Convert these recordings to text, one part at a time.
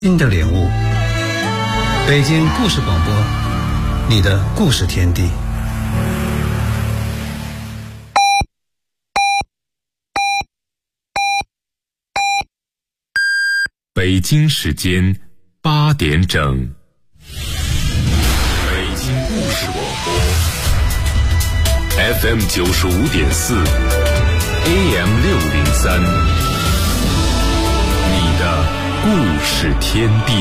新的领悟，北京故事广播，你的故事天地。 北京时间8点整，北京故事广播 FM 95.4 AM 603，你的故事天地。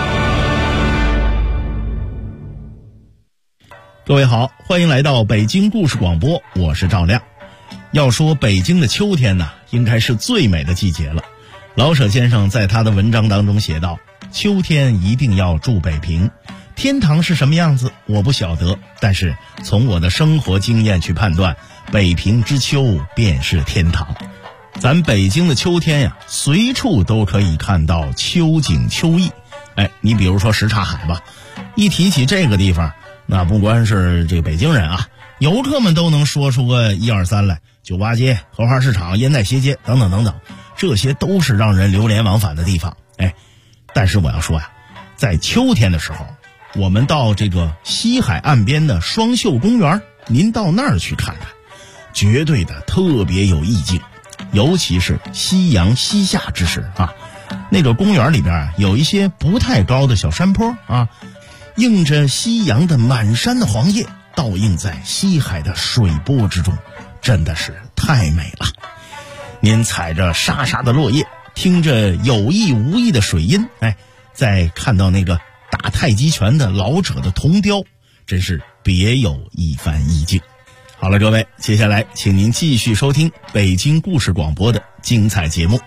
各位好，欢迎来到北京故事广播，我是赵亮。要说北京的秋天呢，应该是最美的季节了。老舍先生在他的文章当中写道，秋天一定要住北平，天堂是什么样子我不晓得，但是从我的生活经验去判断，北平之秋便是天堂。咱北京的秋天呀，随处都可以看到秋景秋意。你比如说什刹海吧，一提起这个地方，那不光是这个北京人啊，游客们都能说出个1、2、3来，酒吧街、荷花市场、烟袋斜街等等等等，这些都是让人流连忘返的地方。但是我要说呀，在秋天的时候，我们到这个西海岸边的双秀公园，您到那儿去看看，绝对的特别有意境。尤其是夕阳西下之时啊，那个公园里边有一些不太高的小山坡啊，映着夕阳的满山的黄叶，倒映在西海的水波之中，真的是太美了。您踩着沙沙的落叶，听着有意无意的水音，再看到那个打太极拳的老者的铜雕，真是别有一番意境。好了，各位，接下来请您继续收听北京故事广播的精彩节目。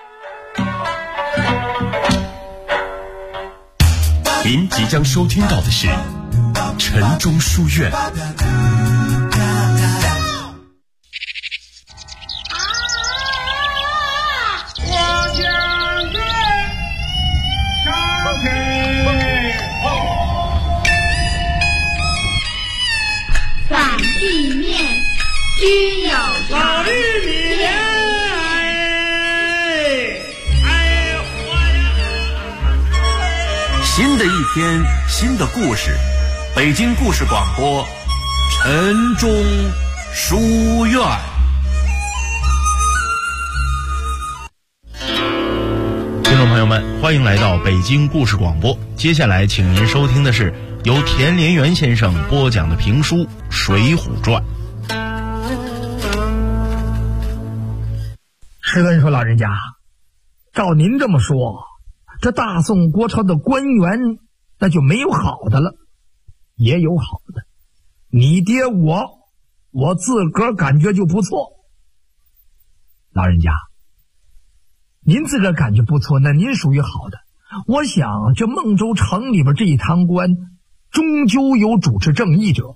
您即将收听到的是城中书院。 反地面须有老绿米新的一天，新的故事，北京故事广播，城中书院。 听众朋友们，欢迎来到北京故事广播。接下来请您收听的是由田连元先生播讲的评书《水浒传》。 施恩说：“老人家，照您这么说，这大宋国朝的官员那就没有好的了，也有好的。你爹我自个儿感觉就不错。老人家，您自个儿感觉不错，那您属于好的。我想这孟州城里边这一堂官，终究有主持正义者。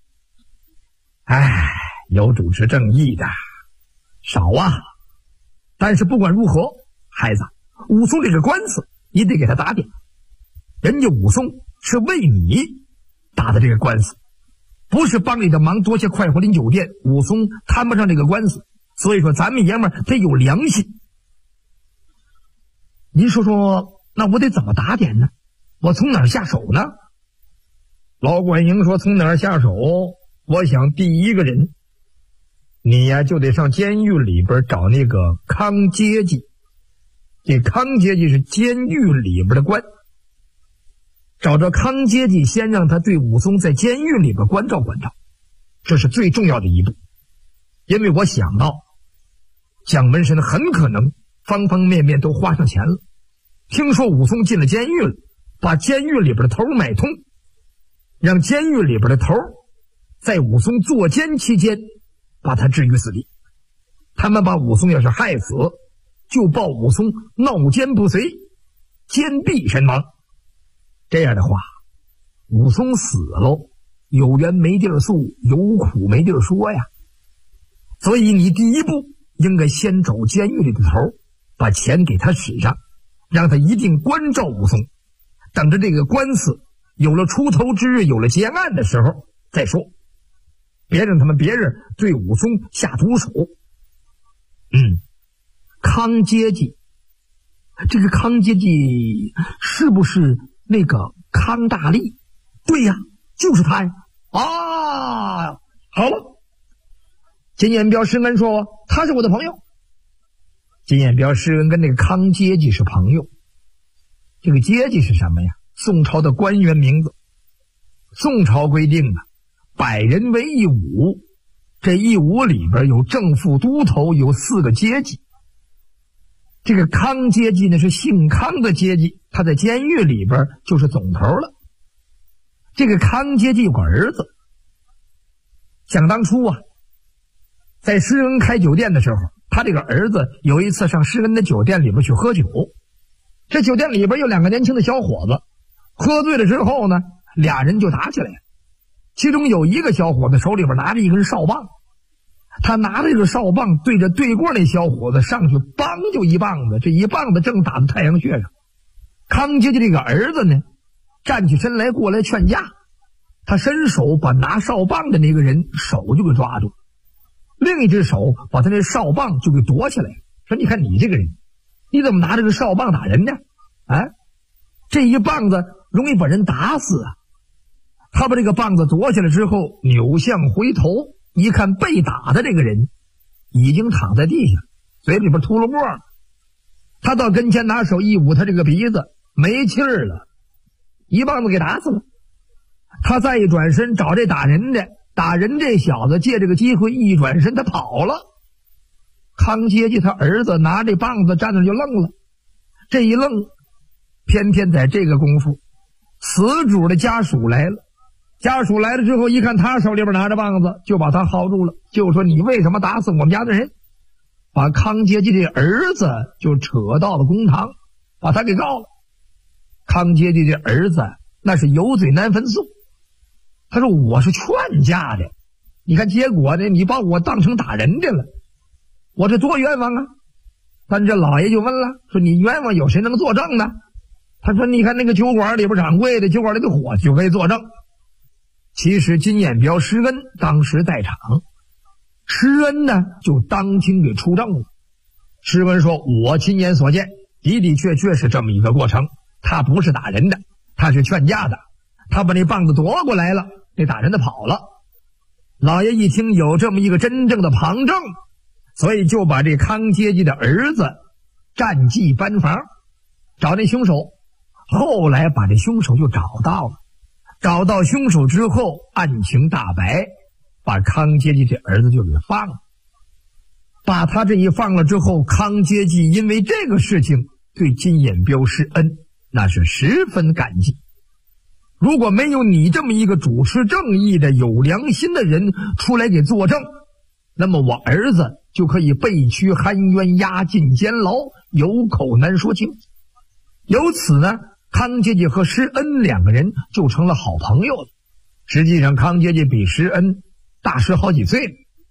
有主持正义的少啊。但是不管如何，孩子，武松这个官司你得给他打点。人家武松是为你打的这个官司，不是帮你的忙多些快活林酒店，武松摊不上这个官司。所以说咱们爷们儿得有良心。您说说，那我得怎么打点呢？我从哪儿下手呢？老管营说从哪儿下手，我想第一个人，你呀就得上监狱里边找那个康阶级。这康阶级是监狱里边的官，找着康阶级，先让他对武松在监狱里边关照关照，这是最重要的一步。因为我想到蒋门神很可能方方面面都花上钱了，听说武松进了监狱了，把监狱里边的头买通，让监狱里边的头在武松坐监期间把他置于死地。他们把武松要是害死，就报武松闹监不遂，监闭身亡。这样的话，武松死了，有冤没地儿诉，有苦没地儿说呀。所以你第一步应该先找监狱里的头，把钱给他使上，让他一定关照武松，等着这个官司有了出头之日，有了结案的时候再说，别让别人对武松下毒手。康阶级这个康阶级是不是那个康大力？对呀，就是他呀！啊，好了，金眼彪施恩说他是我的朋友。金眼彪施恩跟那个康阶级是朋友。这个阶级是什么呀？宋朝的官员名字。宋朝规定啊，100人为一伍，这一伍里边有正副都头，有4个阶级。这个康阶级呢是姓康的阶级，他在监狱里边就是总头了。这个康阶级有个儿子，想当初啊，在施恩开酒店的时候，他这个儿子有一次上施恩的酒店里边去喝酒，这酒店里边有2个年轻的小伙子，喝醉了之后呢，2人就打起来了。其中有一个小伙子手里边拿着一根哨棒，他拿着这个哨棒对着对过那小伙子上去，梆就一棒子，这一棒子正打在太阳穴上。康阶级这个儿子呢站起身来过来劝架，他伸手把拿哨棒的那个人手就给抓住，另一只手把他那哨棒就给夺起来，说你看你这个人，你怎么拿这个哨棒打人呢？啊，这一棒子容易把人打死啊！他把这个棒子夺下来之后，扭向回头一看，被打的这个人已经躺在地下，嘴里边吐了沫。他到跟前拿手一捂他这个鼻子，没气儿了，一棒子给打死了。他再一转身找这打人的，打人这小子借这个机会一转身他跑了。康阶级他儿子拿这棒子站那就愣了，这一愣，偏偏在这个功夫，死主的家属来了。家属来了之后一看他手里边拿着棒子，就把他薅住了，就说你为什么打死我们家的人？把康阶级的儿子就扯到了公堂，把他给告了。康阶级的儿子那是有嘴难分诉，他说我是劝架的，你看结果呢，你把我当成打人的了，我这多冤枉啊！但这老爷就问了，说你冤枉有谁能作证呢？他说你看那个酒馆里边掌柜的，酒馆里的伙计就可以作证。其实金眼彪施恩当时在场，施恩呢就当庭给出证了。施恩说我亲眼所见，的的确确是这么一个过程，他不是打人的，他是劝架的，他把那棒子夺过来了，那打人的跑了。老爷一听有这么一个真正的旁证，所以就把这康阶级的儿子占记班房，找那凶手。后来把这凶手就找到了，找到凶手之后，案情大白，把康阶级这儿子就给放了。把他这一放了之后，康阶级因为这个事情对金眼彪施恩，那是十分感激。如果没有你这么一个主持正义的有良心的人出来给作证，那么我儿子就可以被屈含冤，押进监牢，有口难说清。由此呢，康阶级和施恩2个人就成了好朋友了。实际上康阶级比施恩大10好几岁了。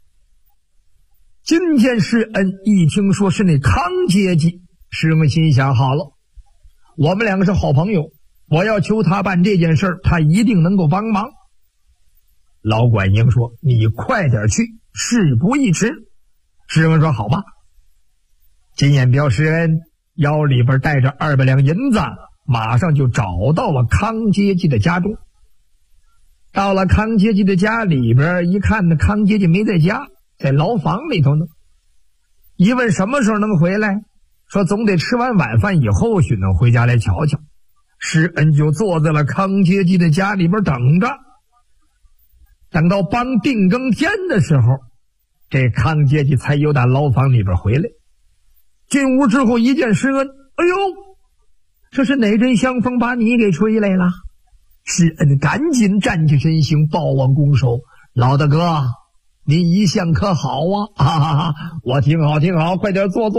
今天施恩一听说是那康阶级，施恩心想好了，我们2个是好朋友，我要求他办这件事，他一定能够帮忙。老管营说你快点去，事不宜迟。施恩说好吧。金眼彪施恩腰里边带着200两银子，马上就找到了康阶级的家中。到了康阶级的家里边一看呢，康阶级没在家，在牢房里头呢。一问什么时候能回来，说总得吃完晚饭以后许能回家来瞧瞧。施恩就坐在了康阶级的家里边等着，等到帮定更天的时候，这康阶级才由打牢房里边回来。进屋之后一见施恩，哎呦，这是哪阵香风把你给吹来了？施恩赶紧站起身形，抱望拱手，老大哥，您一向可好啊？哈哈哈，我挺好挺好，快点坐。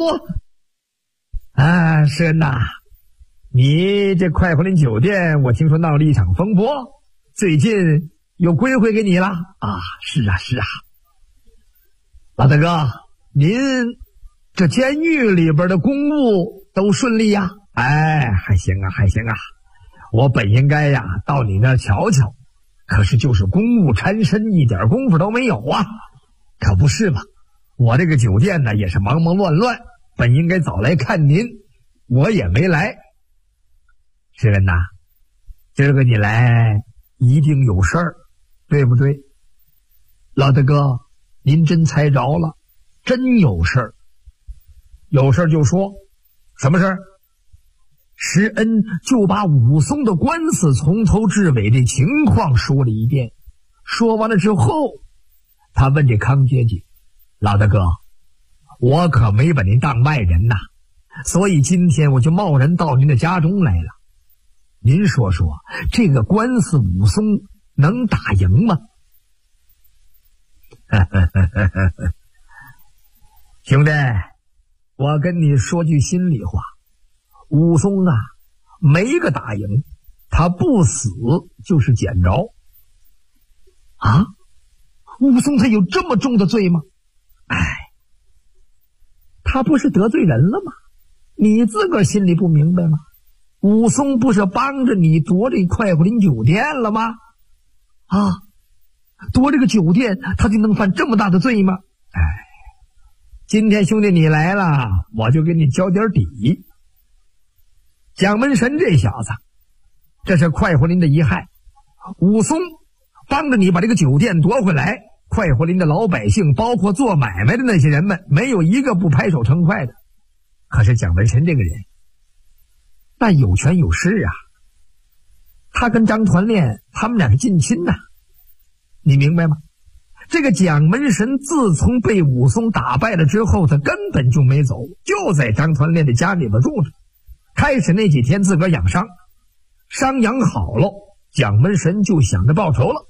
啊，施恩呐，你这快活林酒店我听说闹了一场风波，最近又归回给你了啊？是啊，老大哥，您这监狱里边的公务都顺利呀？哎，还行啊，我本应该呀到你那儿瞧瞧，可是就是公务缠身，一点功夫都没有啊。可不是嘛，我这个酒店呢也是忙忙乱乱，本应该早来看您， 我也没来。施恩呐，今儿个你来一定有事儿，对不对？老大哥，您真猜着了，真有事儿。有事儿就说，什么事儿？施恩就把武松的官司从头至尾的情况说了一遍。说完了之后，他问这康阶级：老大哥，我可没把您当外人呐，所以今天我就贸然到您的家中来了。您说说，这个官司武松能打赢吗？兄弟，我跟你说句心里话，武松啊，没个打赢，他不死就是捡着。啊，武松他有这么重的罪吗？哎，他不是得罪人了吗？你自个儿心里不明白吗？武松不是帮着你夺这快活林酒店了吗？啊，夺这个酒店他就能犯这么大的罪吗？哎，今天兄弟你来了，我就给你交点底。蒋门神这小子，这是快活林的遗害。武松帮着你把这个酒店夺回来，快活林的老百姓，包括做买卖的那些人们，没有一个不拍手称快的。可是蒋门神这个人，那有权有势啊，他跟张团练他们俩是近亲呐，你明白吗？这个蒋门神自从被武松打败了之后，他根本就没走，就在张团练的家里边住着。开始那几天自个儿养伤，伤养好了，蒋门神就想着报仇了。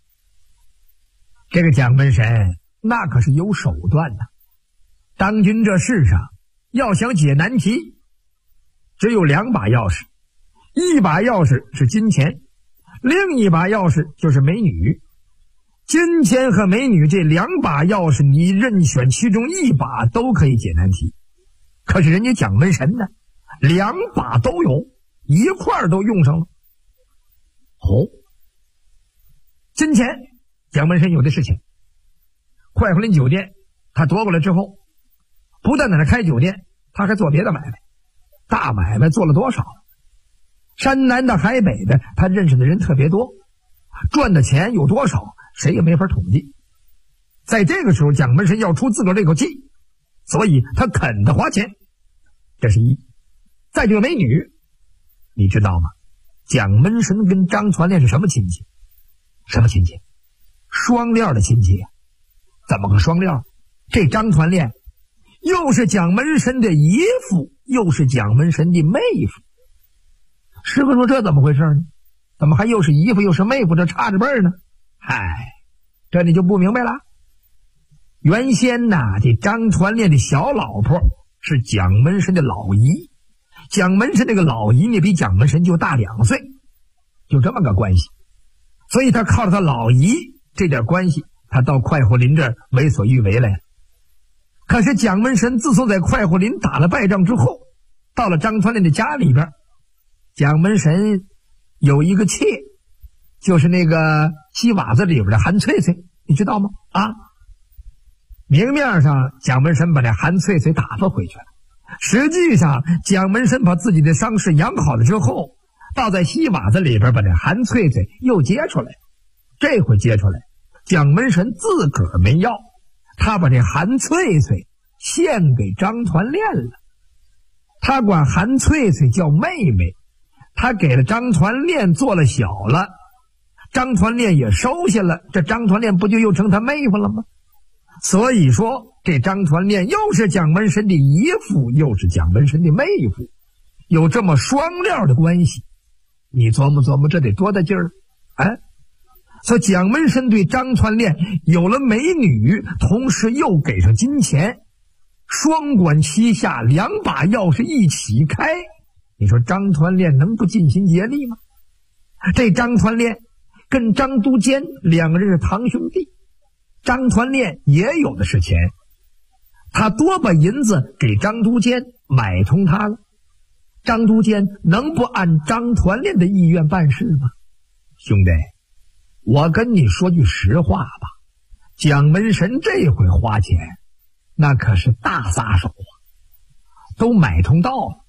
这个蒋门神那可是有手段的。当今这世上要想解难题，只有两把钥匙，一把钥匙是金钱，另一把钥匙就是美女。金钱和美女这两把钥匙，你任选其中一把都可以解难题。可是人家蒋门神呢，两把都有，一块儿都用上了。哦，金钱蒋门神有的事情。快活林酒店他夺过来之后，不但在那开酒店，他还做别的买卖，大买卖做了多少？山南的海北的，他认识的人特别多，赚的钱有多少谁也没法统计。在这个时候，蒋门神要出自个儿这口气，所以他肯得花钱，这是一。再这个美女，你知道吗？蒋门神跟张团练是什么亲戚？什么亲戚？双料的亲戚呀。怎么个双料？这张团练又是蒋门神的姨父，又是蒋门神的妹夫。师傅说这怎么回事呢？怎么还又是姨父又是妹夫，这差着辈儿呢？嗨，这你就不明白了。原先呐，这张团练的小老婆是蒋门神的老姨，蒋门神这个老姨呢比蒋门神就大2岁，就这么个关系。所以他靠着他老姨这点关系，他到快活林这儿为所欲为来了。可是蒋门神自从在快活林打了败仗之后，到了张团练的家里边，蒋门神有一个妾，就是那个西瓦子里边的韩翠翠，你知道吗？啊，明面上蒋门神把这韩翠翠打发回去了，实际上蒋门神把自己的伤势养好了之后，倒在西瓦子里边把这韩翠翠又接出来。这回接出来，蒋门神自个儿没要，他把这韩翠翠献给张团练了。他管韩翠翠叫妹妹，他给了张团练做了小了，张团练也收下了，这张团练不就又成他妹夫了吗？所以说这张团练又是蒋门神的姨父，又是蒋门神的妹夫，有这么双料的关系，你琢磨琢磨这得多大劲儿啊！所以蒋门神对张团练有了美女，同时又给上金钱，双管齐下，两把钥匙一起开，你说张团练能不尽心竭力吗？这张团练跟张都监两个人是堂兄弟，张团练也有的是钱，他多把银子给张都监买通他了，张都监能不按张团练的意愿办事吗？兄弟，我跟你说句实话吧，蒋门神这回花钱那可是大撒手啊，都买通到了。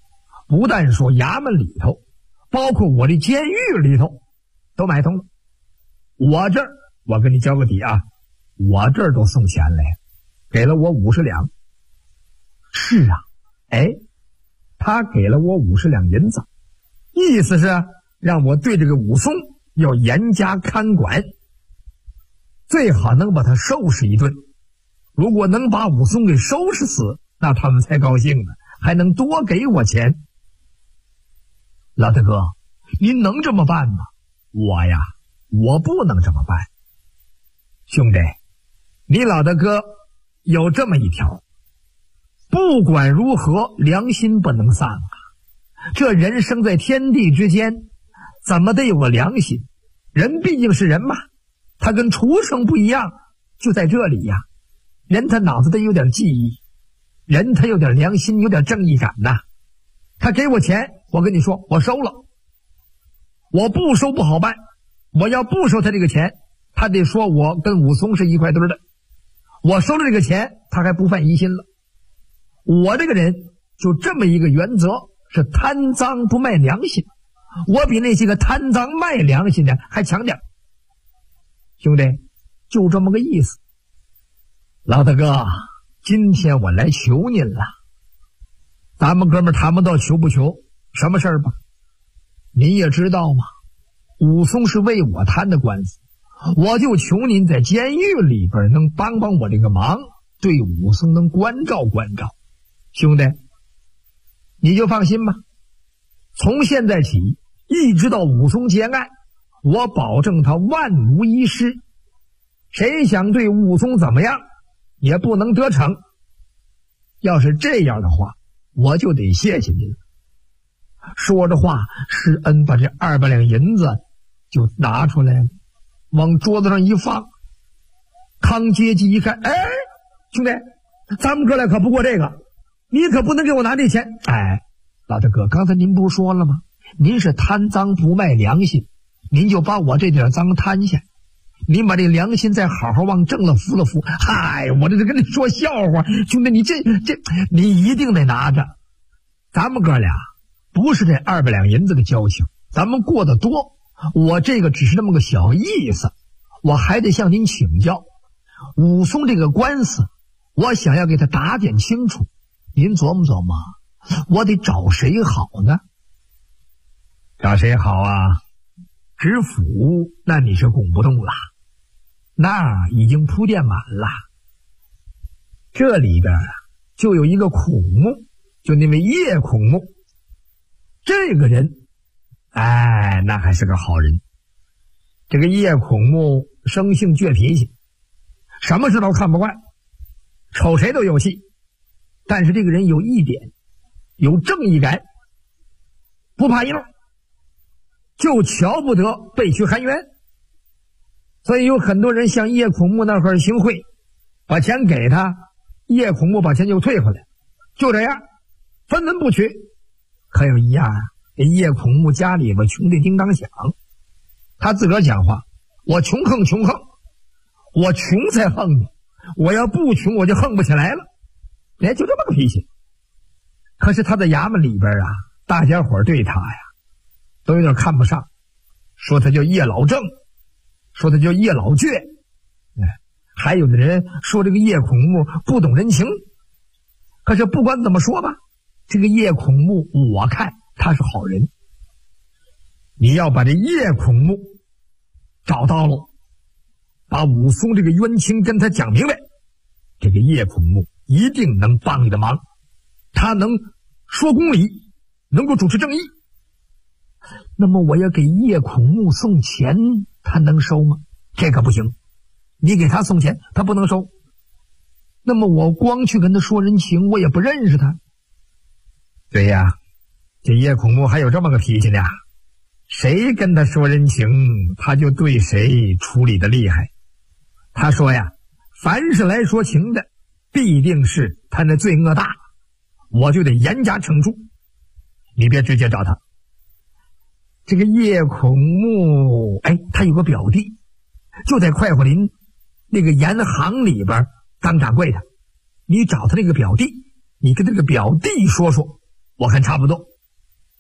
不但说衙门里头，包括我的监狱里头都买通了。我这儿我跟你交个底啊，我这儿都送钱来，给了我50两。是啊，他给了我50两银子，意思是让我对这个武松要严加看管，最好能把他收拾一顿。如果能把武松给收拾死，那他们才高兴呢，还能多给我钱。老大哥，您能这么办吗？我不能这么办。兄弟，你老大哥有这么一条，不管如何良心不能丧啊。这人生在天地之间，怎么得有个良心？人毕竟是人嘛，他跟畜生不一样，就在这里呀。人他脑子得有点记忆，人他有点良心，有点正义感呐。他给我钱，我跟你说，我收了。我不收不好办，我要不收他这个钱，他得说我跟武松是一块堆的。我收了这个钱，他还不犯疑心了。我这个人就这么一个原则，是贪赃不卖良心。我比那些个贪赃卖良心的还强点。兄弟，就这么个意思。老大哥，今天我来求您了。咱们哥们谈不到求不求，什么事儿吧？您也知道嘛，武松是为我摊的官司，我就求您在监狱里边能帮帮我这个忙，对武松能关照关照。兄弟，你就放心吧，从现在起一直到武松结案，我保证他万无一失。谁想对武松怎么样，也不能得逞。要是这样的话，我就得谢谢您了。说着话，施恩把这200两银子就拿出来了，往桌子上一放。康阶级一看，兄弟，咱们哥俩可不过这个，你可不能给我拿这钱。老大哥，刚才您不是说了吗？您是贪赃不卖良心，您就把我这点赃摊下，您把这良心再好好往正了扶了扶。我这是跟你说笑话，兄弟，你这你一定得拿着。咱们哥俩不是这200两银子的交情，咱们过得多，我这个只是那么个小意思。我还得向您请教，武松这个官司，我想要给他打点清楚，您琢磨琢磨，我得找谁好呢？找谁好啊？知府那你是拱不动了，那已经铺垫满了。这里边就有一个孔目，就那位叶孔目，这个人那还是个好人。这个叶孔目生性倔脾气，什么事都看不惯，瞅谁都有气。但是这个人有一点，有正义感，不怕一怒，就瞧不得被屈含冤。所以有很多人向叶孔目那块行贿，把钱给他，叶孔目把钱就退回来，就这样分文不取。可有一样这叶孔目家里边穷得叮当响，他自个儿讲话，我穷横，我穷才横你，我要不穷我就横不起来了。就这么个脾气。可是他在衙门里边大家伙对他都有点看不上，说他叫叶老正，说他叫叶老倔，还有的人说这个叶孔目不懂人情。可是不管怎么说吧，这个叶孔目我看他是好人。你要把这叶孔目找到了，把武松这个冤情跟他讲明白，这个叶孔目一定能帮你的忙。他能说公理，能够主持正义。那么我要给叶孔目送钱，他能收吗？这可不行，你给他送钱他不能收。那么我光去跟他说人情，我也不认识他。对呀，这叶孔目还有这么个脾气呢，谁跟他说人情，他就对谁处理的厉害。他说凡是来说情的，必定是他那罪恶大，我就得严加惩处。你别直接找他。这个叶孔目他有个表弟，就在快活林那个盐行里边当掌柜的。你找他那个表弟，你跟这个表弟说说，我看差不多。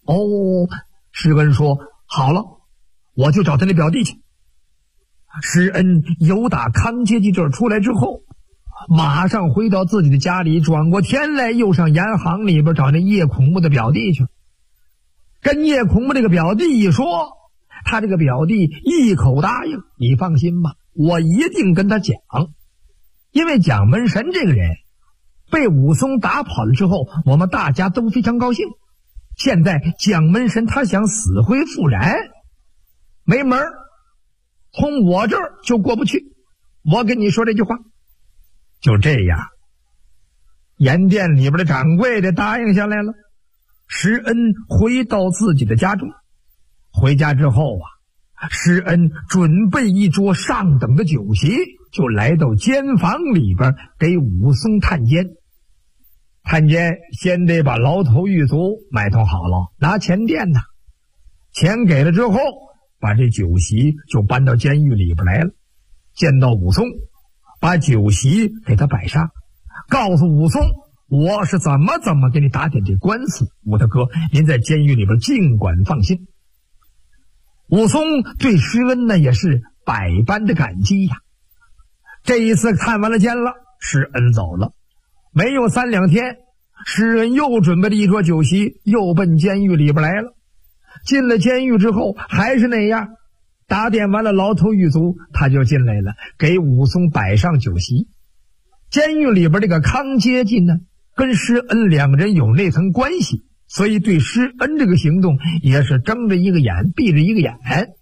施恩说：“好了，我就找他那表弟去。”施恩由打康阶记这儿出来之后，马上回到自己的家里，转过天来又上盐行里边找那叶孔目的表弟去，跟叶孔目这个表弟一说，他这个表弟一口答应：“你放心吧，我一定跟他讲。”因为蒋门神这个人被武松打跑了之后，我们大家都非常高兴。现在蒋门神他想死灰复燃，没门儿，从我这儿就过不去。我跟你说这句话。就这样，盐店里边的掌柜的答应下来了。施恩回到自己的家中，回家之后施恩准备一桌上等的酒席，就来到监房里边给武松探监。探监先得把牢头狱卒买通好了，拿钱垫他，钱给了之后，把这酒席就搬到监狱里边来了。见到武松，把酒席给他摆上，告诉武松：“我是怎么给你打点这官司，武大哥，您在监狱里边尽管放心。”武松对施恩呢也是百般的感激呀。这一次探完了监了，施恩走了，没有3、2天，施恩又准备了一桌酒席，又奔监狱里边来了。进了监狱之后还是那样，打点完了牢头狱卒，他就进来了，给武松摆上酒席。监狱里边这个康阶进呢，跟施恩两个人有那层关系，所以对施恩这个行动也是睁着一个眼闭着一个眼。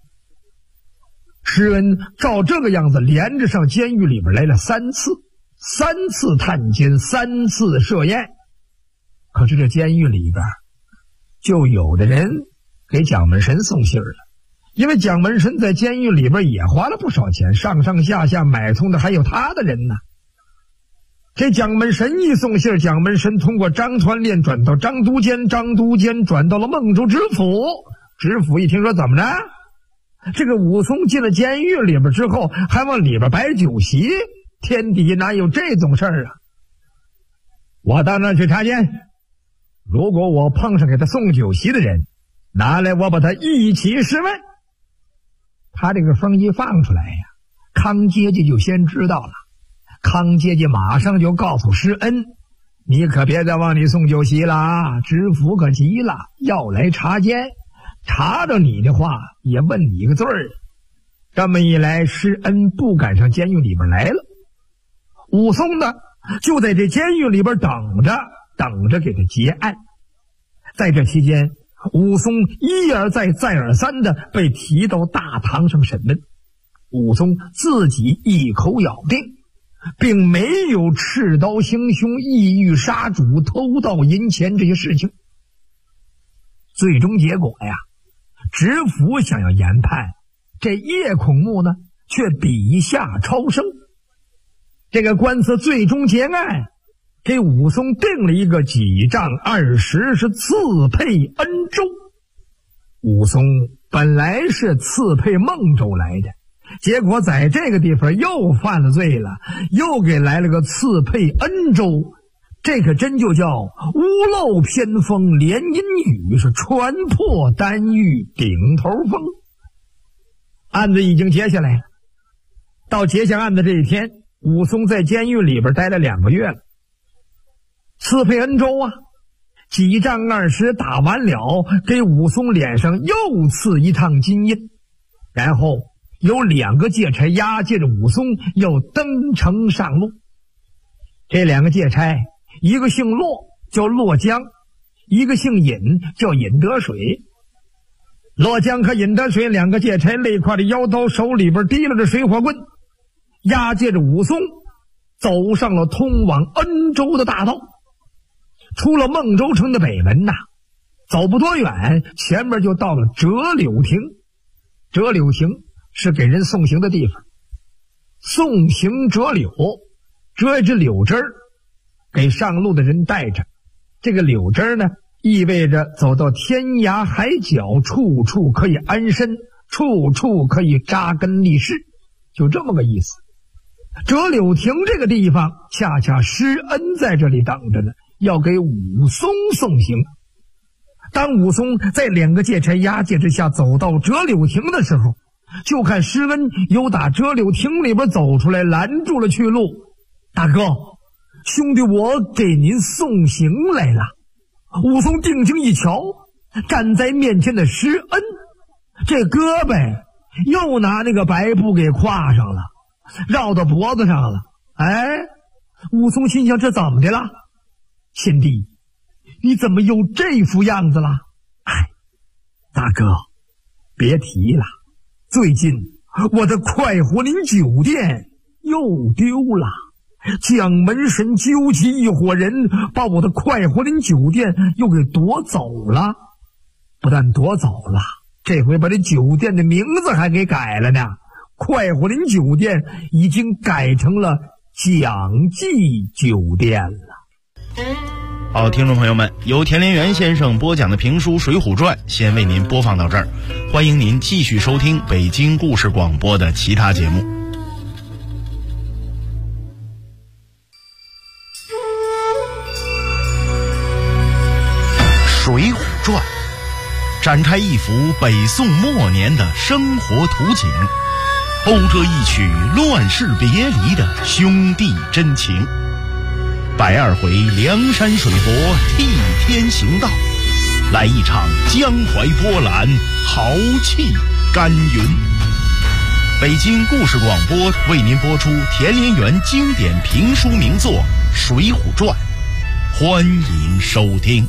施恩照这个样子连着上监狱里边来了3次，3次探监，3次设宴。可是这监狱里边就有的人给蒋门神送信了，因为蒋门神在监狱里边也花了不少钱，上上下下买通的还有他的人呢。这蒋门神一送信，蒋门神通过张团练转到张都监，张都监转到了孟州知府，知府一听说怎么着，这个武松进了监狱里边之后还往里边摆酒席，天底下哪有这种事儿啊？我到那儿去查监，如果我碰上给他送酒席的人，拿来我把他一起审问。他这个风一放出来呀，康阶级就先知道了。康阶级马上就告诉施恩：“你可别再往里送酒席了，知府可急了，要来查监，查着你的话也问你一个字儿。”这么一来，施恩不敢上监狱里边来了。武松呢，就在这监狱里边等着给他结案。在这期间，武松一而再再而三的被提到大堂上审问。武松自己一口咬定，并没有持刀行凶、意欲杀主、偷盗银钱这些事情。最终结果呀，知府想要研判，这叶孔目呢却笔下超生。这个官司最终结案，给武松定了一个几丈20是刺配恩州。武松本来是刺配孟州来的，结果在这个地方又犯了罪了，又给来了个刺配恩州。这可真就叫屋漏偏逢连阴雨，是船破单遇顶头风。案子已经结下来，到结下案子这一天，武松在监狱里边待了2个月了。刺配恩州几丈20打完了，给武松脸上又刺一趟金印，然后有2个借差押解着武松要登城上路。这2个借差，一个姓骆叫骆江，一个姓尹叫尹得水。骆江和尹得水2个借差累挎着腰刀，手里边提拉着水火棍，押解着武松走上了通往恩州的大道。出了孟州城的北门走不多远，前面就到了折柳亭。折柳亭是给人送行的地方，送行折柳，折一支柳枝儿给上路的人带着。这个柳枝呢，意味着走到天涯海角，处处可以安身，处处可以扎根立世，就这么个意思。折柳亭这个地方，恰恰施恩在这里等着呢，要给武松送行。 当武松在2个劫差押解之下走到折柳亭的时候，就看施恩由打折柳亭里边走出来，拦住了去路。大哥，兄弟我给您送行来了。武松定睛一瞧，站在面前的施恩，这胳膊又拿那个白布给挎上了，绕到脖子上了。武松心想，这怎么的了？贤弟，你怎么又这副样子了？大哥，别提了，最近我的快活林酒店又丢了，蒋门神纠集一伙人把我的快活林酒店又给夺走了。不但夺走了，这回把这酒店的名字还给改了呢，快活林酒店已经改成了蒋记酒店了。 好，听众朋友们，由田连元先生播讲的评书《水浒传》先为您播放到这儿，欢迎您继续收听北京故事广播的其他节目。《水浒传》展开一幅北宋末年的生活图景，讴歌一曲乱世别离的兄弟真情。120回梁山水泊替天行道，来一场江淮波澜豪气干云。北京故事广播为您播出田连元经典评书名作《水浒传》，欢迎收听。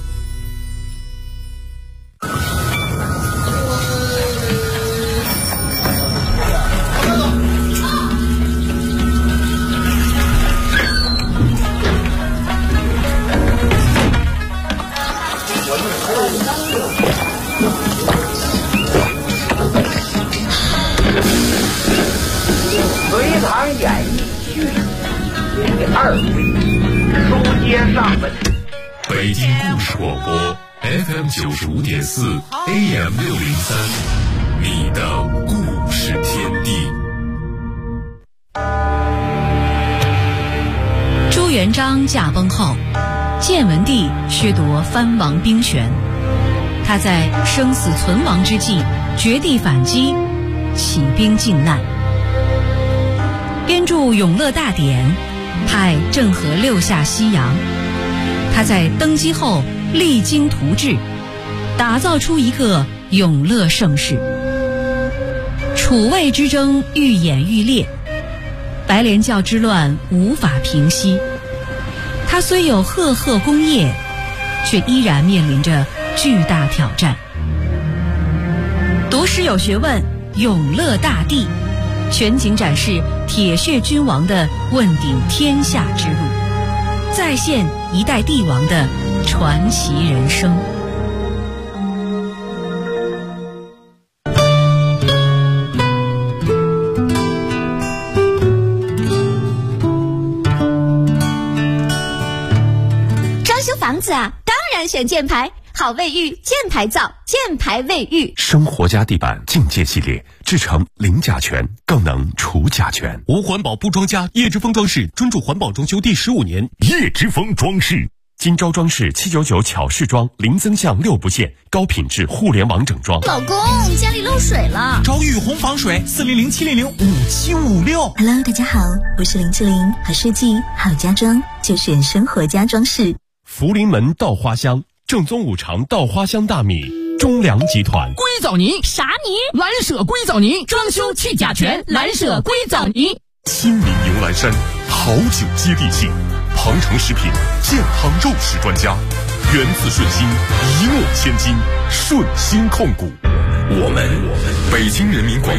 北京故事广播 FM 95.4 AM 603，你的故事天地。 朱元璋驾崩后，建文帝削夺藩王兵权，他在生死存亡之际绝地反击，起兵靖难，编著《永乐大典》，派郑和6下西洋。他在登基后励精图治，打造出一个永乐盛世。楚魏之争愈演愈烈，白莲教之乱无法平息。他虽有赫赫功业，却依然面临着巨大挑战。读史有学问，永乐大帝全景展示铁血君王的问鼎天下之路，再现一代帝王的传奇人生。 装修房子啊，当然选箭牌，好卫浴，箭牌造，箭牌卫浴。 生活家地板境界系列，制成零甲醛，更能除甲醛。 无环保不装家，叶之峰装饰专注环保装修第15年。 叶之峰装饰，金招装饰799巧饰装，零增项6不限，高品质互联网整装。 老公，家里漏水了， 找雨虹防水，400-700-5756。 Hello， 大家好，我是林志玲，好设计好家装就选生活家装饰。 福临门稻花香，正宗5常稻花香大米，中粮集团。 硅藻泥啥泥？ 蓝舍硅藻泥，装修去甲醛，蓝舍硅藻泥。 亲民迎蓝山，好酒接地气。鹏程食品健康肉食专家，源自顺心，一诺千金，顺心控股。我们北京人民广